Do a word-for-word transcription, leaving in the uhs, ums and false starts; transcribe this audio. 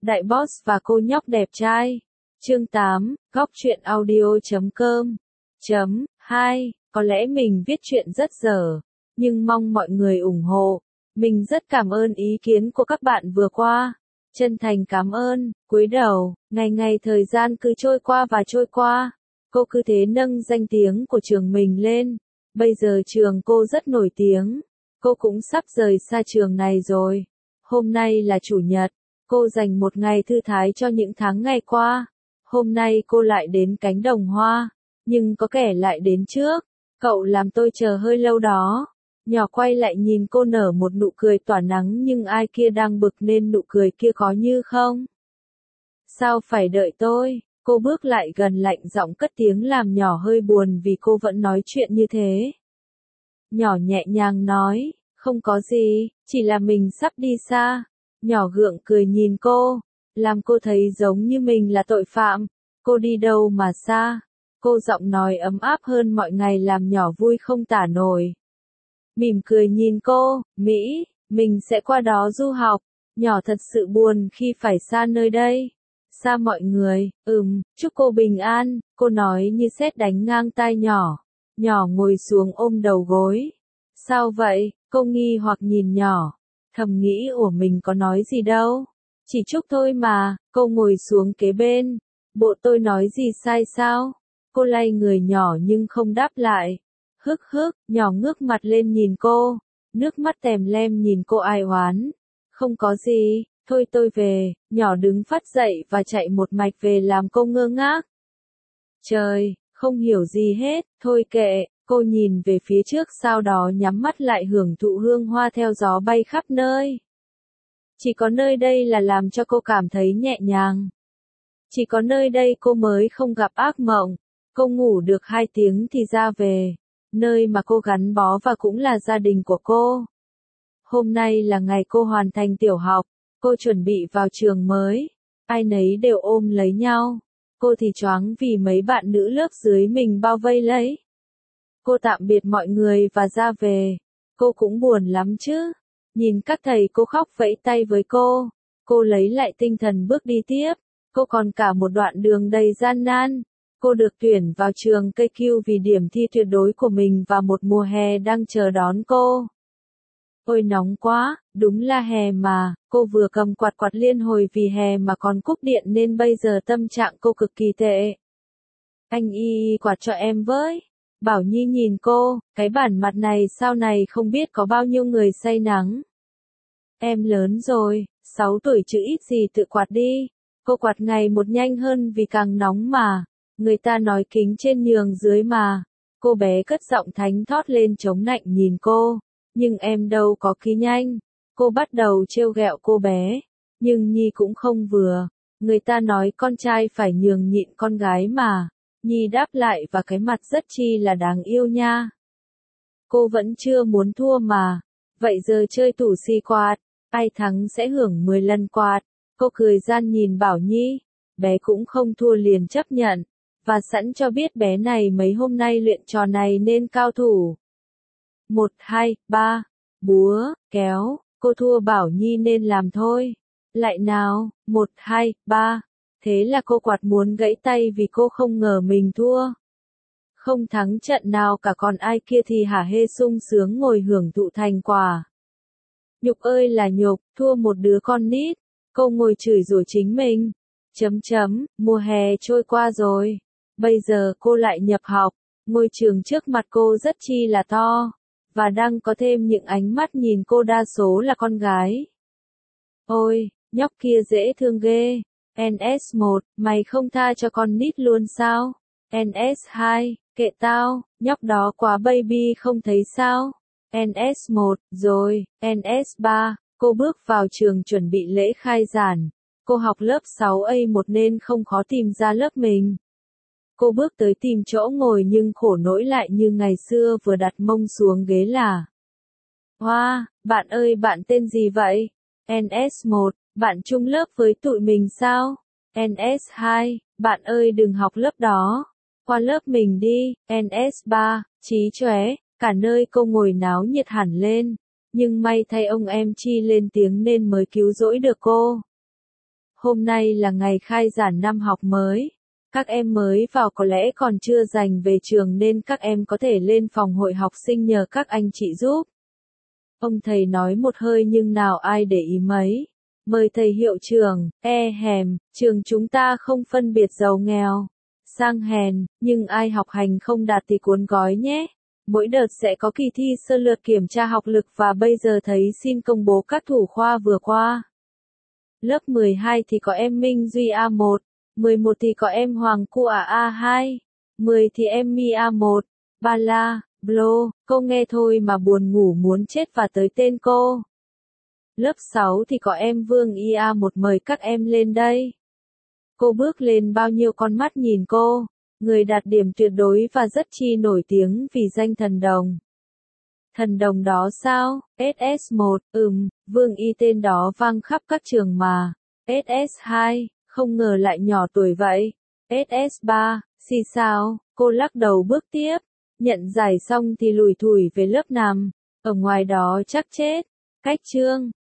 Đại Boss và cô nhóc đẹp trai. Chương tám, góc truyện audio chấm com. Chấm, hai, có lẽ mình viết truyện rất dở, nhưng mong mọi người ủng hộ. Mình rất cảm ơn ý kiến của các bạn vừa qua. Chân thành cảm ơn, cúi đầu, ngày ngày thời gian cứ trôi qua và trôi qua. Cô cứ thế nâng danh tiếng của trường mình lên. Bây giờ trường cô rất nổi tiếng. Cô cũng sắp rời xa trường này rồi. Hôm nay là chủ nhật. Cô dành một ngày thư thái cho những tháng ngày qua. Hôm nay cô lại đến cánh đồng hoa. Nhưng có kẻ lại đến trước. Cậu làm tôi chờ hơi lâu đó. Nhỏ quay lại nhìn cô nở một nụ cười tỏa nắng, nhưng ai kia đang bực nên nụ cười kia có như không. Sao phải đợi tôi? Cô bước lại gần, lạnh giọng cất tiếng làm nhỏ hơi buồn vì cô vẫn nói chuyện như thế. Nhỏ nhẹ nhàng nói, không có gì, chỉ là mình sắp đi xa. Nhỏ gượng cười nhìn cô, làm cô thấy giống như mình là tội phạm. Cô đi đâu mà xa? Cô giọng nói ấm áp hơn mọi ngày làm nhỏ vui không tả nổi. Mỉm cười nhìn cô, Mỹ, mình sẽ qua đó du học. Nhỏ thật sự buồn khi phải xa nơi đây. Xa mọi người, ừm, chúc cô bình an, cô nói như sét đánh ngang tai nhỏ. Nhỏ ngồi xuống ôm đầu gối. Sao vậy? Cô nghi hoặc nhìn nhỏ. Thầm nghĩ ủa mình có nói gì đâu. Chỉ chúc thôi mà. Cô ngồi xuống kế bên. Bộ tôi nói gì sai sao? Cô lay người nhỏ nhưng không đáp lại. Hức hức, nhỏ ngước mặt lên nhìn cô. Nước mắt tèm lem nhìn cô ai oán. Không có gì, thôi tôi về. Nhỏ đứng phắt dậy và chạy một mạch về làm cô ngơ ngác. Trời, không hiểu gì hết, thôi kệ. Cô nhìn về phía trước, sau đó nhắm mắt lại hưởng thụ hương hoa theo gió bay khắp nơi. Chỉ có nơi đây là làm cho cô cảm thấy nhẹ nhàng. Chỉ có nơi đây cô mới không gặp ác mộng. Cô ngủ được hai tiếng thì ra về. Nơi mà cô gắn bó và cũng là gia đình của cô. Hôm nay là ngày cô hoàn thành tiểu học. Cô chuẩn bị vào trường mới. Ai nấy đều ôm lấy nhau. Cô thì choáng vì mấy bạn nữ lớp dưới mình bao vây lấy. Cô tạm biệt mọi người và ra về. Cô cũng buồn lắm chứ. Nhìn các thầy cô khóc vẫy tay với cô. Cô lấy lại tinh thần bước đi tiếp. Cô còn cả một đoạn đường đầy gian nan. Cô được tuyển vào trường cây kiu vì điểm thi tuyệt đối của mình và một mùa hè đang chờ đón cô. Ôi nóng quá, đúng là hè mà. Cô vừa cầm quạt quạt liên hồi vì hè mà còn cúp điện nên bây giờ tâm trạng cô cực kỳ tệ. Anh y quạt cho em với. Bảo Nhi nhìn cô, cái bản mặt này sau này không biết có bao nhiêu người say nắng. Em lớn rồi, sáu tuổi chứ ít gì tự quạt đi. Cô quạt ngày một nhanh hơn vì càng nóng mà. Người ta nói kính trên nhường dưới mà. Cô bé cất giọng thánh thót lên chống nạnh nhìn cô. Nhưng em đâu có khí nhanh. Cô bắt đầu trêu ghẹo cô bé. Nhưng Nhi cũng không vừa. Người ta nói con trai phải nhường nhịn con gái mà. Nhi đáp lại và cái mặt rất chi là đáng yêu nha. Cô vẫn chưa muốn thua mà. Vậy giờ chơi tủ xì quạt. Ai thắng sẽ hưởng mười lần quạt. Cô cười gian nhìn Bảo Nhi. Bé cũng không thua liền chấp nhận. Và sẵn cho biết bé này mấy hôm nay luyện trò này nên cao thủ. Một, hai, ba. Búa, kéo. Cô thua Bảo Nhi nên làm thôi. Lại nào, một, hai, ba. Thế là cô quạt muốn gãy tay vì cô không ngờ mình thua. Không thắng trận nào cả, còn ai kia thì hả hê sung sướng ngồi hưởng thụ thành quả. Nhục ơi là nhục, thua một đứa con nít. Cô ngồi chửi rủa chính mình. Chấm chấm, mùa hè trôi qua rồi. Bây giờ cô lại nhập học. Ngôi trường trước mặt cô rất chi là to. Và đang có thêm những ánh mắt nhìn cô, đa số là con gái. Ôi, nhóc kia dễ thương ghê. en ét một, mày không tha cho con nít luôn sao? en ét hai, kệ tao, nhóc đó quá baby không thấy sao? en ét một, rồi, en ét ba, cô bước vào trường chuẩn bị lễ khai giảng. Cô học lớp sáu A một nên không khó tìm ra lớp mình. Cô bước tới tìm chỗ ngồi nhưng khổ nỗi lại như ngày xưa vừa đặt mông xuống ghế là. Hoa, wow, bạn ơi bạn tên gì vậy? en ét một, bạn chung lớp với tụi mình sao? en ét hai, bạn ơi đừng học lớp đó. Qua lớp mình đi. en ét ba, chí chóe, cả nơi cô ngồi náo nhiệt hẳn lên. Nhưng may thay ông em Chi lên tiếng nên mới cứu rỗi được cô. Hôm nay là ngày khai giảng năm học mới. Các em mới vào có lẽ còn chưa dành về trường nên các em có thể lên phòng hội học sinh nhờ các anh chị giúp. Ông thầy nói một hơi nhưng nào ai để ý mấy. Mời thầy hiệu trưởng, e hèm, trường chúng ta không phân biệt giàu nghèo, sang hèn, nhưng ai học hành không đạt thì cuốn gói nhé. Mỗi đợt sẽ có kỳ thi sơ lược kiểm tra học lực và bây giờ thấy xin công bố các thủ khoa vừa qua. Lớp mười hai thì có em Minh Duy A một, mười một thì có em Hoàng Cua A hai, mười thì em Mi A một, Ba La, Blo, cô nghe thôi mà buồn ngủ muốn chết và tới tên cô. Lớp sáu thì có em Vương Y A một mời các em lên đây. Cô bước lên bao nhiêu con mắt nhìn cô, người đạt điểm tuyệt đối và rất chi nổi tiếng vì danh thần đồng. Thần đồng đó sao? ét ét một, ừm, Vương Y tên đó vang khắp các trường mà. ét ét hai, không ngờ lại nhỏ tuổi vậy. ét ét ba, xì sao? Cô lắc đầu bước tiếp. Nhận giải xong thì lủi thủi về lớp nằm. Ở ngoài đó chắc chết. Cách chương.